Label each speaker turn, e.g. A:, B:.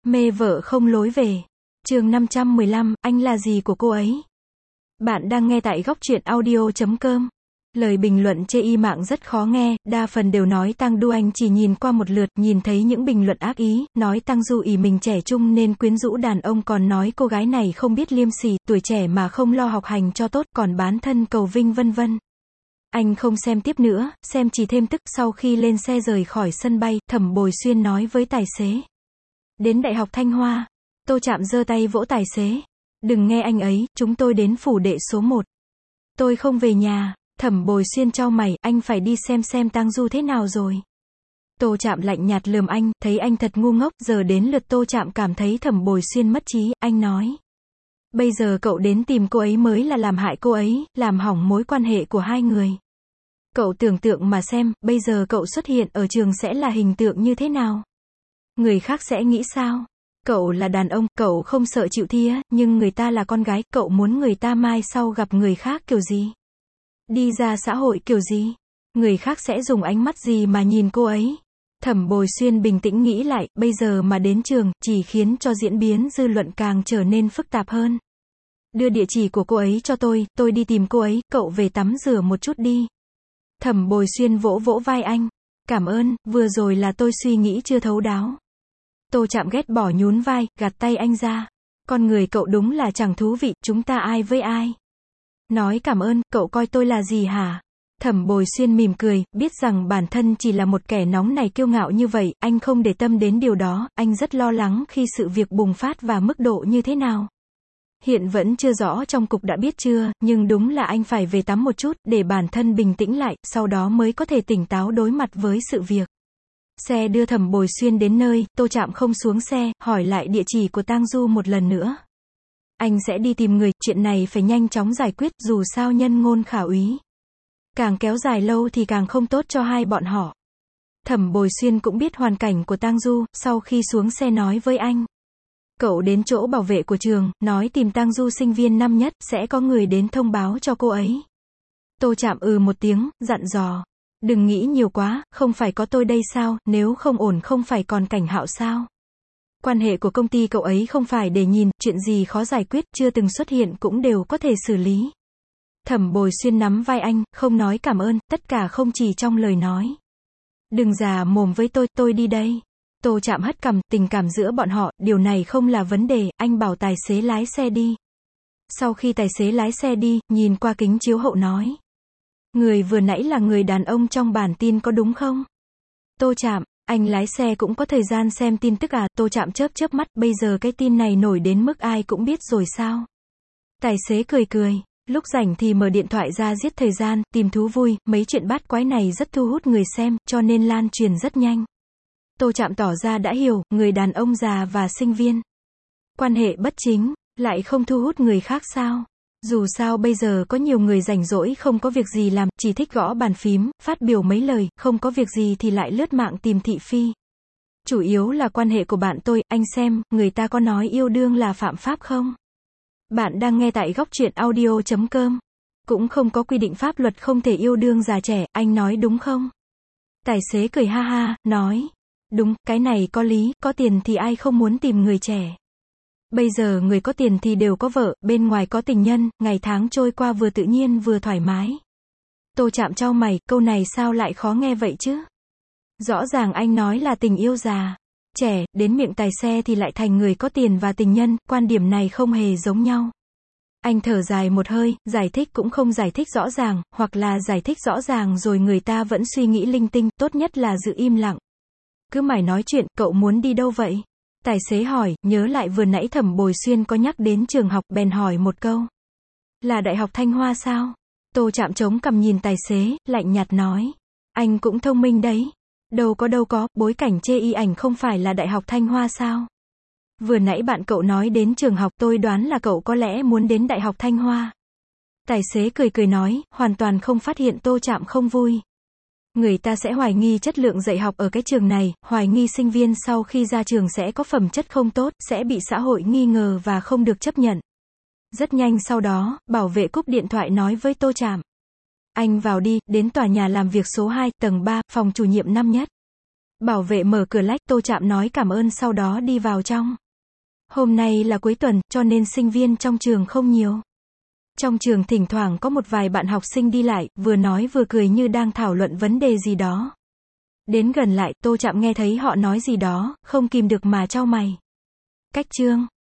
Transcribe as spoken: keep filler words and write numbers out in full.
A: Mê vợ không lối về. Chương năm trăm mười lăm, anh là gì của cô ấy? Bạn đang nghe tại góc truyện audio chấm com. Lời bình luận chê y mạng rất khó nghe, đa phần đều nói Tang Du. Anh chỉ nhìn qua một lượt, nhìn thấy những bình luận ác ý, nói Tang Du ỷ mình trẻ trung nên quyến rũ đàn ông, còn nói cô gái này không biết liêm sỉ, tuổi trẻ mà không lo học hành cho tốt, còn bán thân cầu vinh vân vân. Anh không xem tiếp nữa, xem chỉ thêm tức. Sau khi lên xe rời khỏi sân bay, Thẩm Bồi Xuyên nói với tài xế. Đến Đại học Thanh Hoa. Tô Trạm giơ tay vỗ tài xế. Đừng nghe anh ấy, chúng tôi đến phủ đệ số một. Tôi không về nhà. Thẩm Bồi Xuyên chau mày, anh phải đi xem xem Tang Du thế nào rồi. Tô Trạm lạnh nhạt lườm anh, thấy anh thật ngu ngốc. Giờ đến lượt Tô Trạm cảm thấy Thẩm Bồi Xuyên mất trí, anh nói. Bây giờ cậu đến tìm cô ấy mới là làm hại cô ấy, làm hỏng mối quan hệ của hai người. Cậu tưởng tượng mà xem, bây giờ cậu xuất hiện ở trường sẽ là hình tượng như thế nào? Người khác sẽ nghĩ sao? Cậu là đàn ông, cậu không sợ chịu thua, nhưng người ta là con gái, cậu muốn người ta mai sau gặp người khác kiểu gì? Đi ra xã hội kiểu gì? Người khác sẽ dùng ánh mắt gì mà nhìn cô ấy? Thẩm Bồi Xuyên bình tĩnh nghĩ lại, bây giờ mà đến trường, chỉ khiến cho diễn biến dư luận càng trở nên phức tạp hơn. Đưa địa chỉ của cô ấy cho tôi, tôi đi tìm cô ấy, cậu về tắm rửa một chút đi. Thẩm Bồi Xuyên vỗ vỗ vai anh. Cảm ơn, vừa rồi là tôi suy nghĩ chưa thấu đáo. Tô Trạm ghét bỏ nhún vai, gạt tay anh ra. Con người cậu đúng là chẳng thú vị, chúng ta ai với ai? Nói cảm ơn, cậu coi tôi là gì hả? Thẩm Bồi Xuyên mỉm cười, biết rằng bản thân chỉ là một kẻ nóng này kiêu ngạo như vậy, anh không để tâm đến điều đó, anh rất lo lắng khi sự việc bùng phát và mức độ như thế nào. Hiện vẫn chưa rõ trong cục đã biết chưa, nhưng đúng là anh phải về tắm một chút, để bản thân bình tĩnh lại, sau đó mới có thể tỉnh táo đối mặt với sự việc. Xe đưa Thẩm Bồi Xuyên đến nơi, Tô Trạm không xuống xe, hỏi lại địa chỉ của Tang Du một lần nữa. Anh sẽ đi tìm người, chuyện này phải nhanh chóng giải quyết, dù sao nhân ngôn khả úy. Càng kéo dài lâu thì càng không tốt cho hai bọn họ. Thẩm Bồi Xuyên cũng biết hoàn cảnh của Tang Du, sau khi xuống xe nói với anh. Cậu đến chỗ bảo vệ của trường, nói tìm Tang Du sinh viên năm nhất, sẽ có người đến thông báo cho cô ấy. Tô Trạm ừ một tiếng, dặn dò. Đừng nghĩ nhiều quá, không phải có tôi đây sao, nếu không ổn không phải còn Cảnh Hạo sao? Quan hệ của công ty cậu ấy không phải để nhìn, chuyện gì khó giải quyết, chưa từng xuất hiện cũng đều có thể xử lý. Thẩm Bồi Xuyên nắm vai anh, không nói cảm ơn, tất cả không chỉ trong lời nói. Đừng già mồm với tôi, tôi đi đây. Tô Trạm hất cằm, tình cảm giữa bọn họ, điều này không là vấn đề, anh bảo tài xế lái xe đi. Sau khi tài xế lái xe đi, nhìn qua kính chiếu hậu nói. Người vừa nãy là người đàn ông trong bản tin có đúng không? Tô Trạm, anh lái xe cũng có thời gian xem tin tức à? Tô Trạm chớp chớp mắt, bây giờ cái tin này nổi đến mức ai cũng biết rồi sao? Tài xế cười cười, lúc rảnh thì mở điện thoại ra giết thời gian, tìm thú vui, mấy chuyện bát quái này rất thu hút người xem, cho nên lan truyền rất nhanh. Tô Trạm tỏ ra đã hiểu, người đàn ông già và sinh viên. Quan hệ bất chính, lại không thu hút người khác sao? Dù sao bây giờ có nhiều người rảnh rỗi không có việc gì làm, chỉ thích gõ bàn phím, phát biểu mấy lời, không có việc gì thì lại lướt mạng tìm thị phi. Chủ yếu là quan hệ của bạn tôi, anh xem, người ta có nói yêu đương là phạm pháp không? Bạn đang nghe tại góc truyện audio chấm com. Cũng không có quy định pháp luật không thể yêu đương già trẻ, anh nói đúng không? Tài xế cười ha ha, nói. Đúng, cái này có lý, có tiền thì ai không muốn tìm người trẻ. Bây giờ người có tiền thì đều có vợ, bên ngoài có tình nhân, ngày tháng trôi qua vừa tự nhiên vừa thoải mái. Tô Trạm chau mày, câu này sao lại khó nghe vậy chứ? Rõ ràng anh nói là tình yêu già, trẻ, đến miệng tài xe thì lại thành người có tiền và tình nhân, quan điểm này không hề giống nhau. Anh thở dài một hơi, giải thích cũng không giải thích rõ ràng, hoặc là giải thích rõ ràng rồi người ta vẫn suy nghĩ linh tinh, tốt nhất là giữ im lặng. Cứ mải nói chuyện, cậu muốn đi đâu vậy? Tài xế hỏi, nhớ lại vừa nãy Thẩm Bồi Xuyên có nhắc đến trường học, bèn hỏi một câu. Là Đại học Thanh Hoa sao? Tô Trạm chống cằm nhìn tài xế, lạnh nhạt nói. Anh cũng thông minh đấy. Đâu có đâu có, bối cảnh chê y ảnh không phải là Đại học Thanh Hoa sao? Vừa nãy bạn cậu nói đến trường học, tôi đoán là cậu có lẽ muốn đến Đại học Thanh Hoa. Tài xế cười cười nói, hoàn toàn không phát hiện Tô Trạm không vui. Người ta sẽ hoài nghi chất lượng dạy học ở cái trường này, hoài nghi sinh viên sau khi ra trường sẽ có phẩm chất không tốt, sẽ bị xã hội nghi ngờ và không được chấp nhận. Rất nhanh sau đó, bảo vệ cúp điện thoại nói với Tô Trạm. Anh vào đi, đến tòa nhà làm việc số hai, tầng ba, phòng chủ nhiệm năm nhất. Bảo vệ mở cửa lách, Tô Trạm nói cảm ơn sau đó đi vào trong. Hôm nay là cuối tuần, cho nên sinh viên trong trường không nhiều. Trong trường thỉnh thoảng có một vài bạn học sinh đi lại, vừa nói vừa cười như đang thảo luận vấn đề gì đó. Đến gần lại, Tô Trạm nghe thấy họ nói gì đó, không kìm được mà chau mày. Cách chương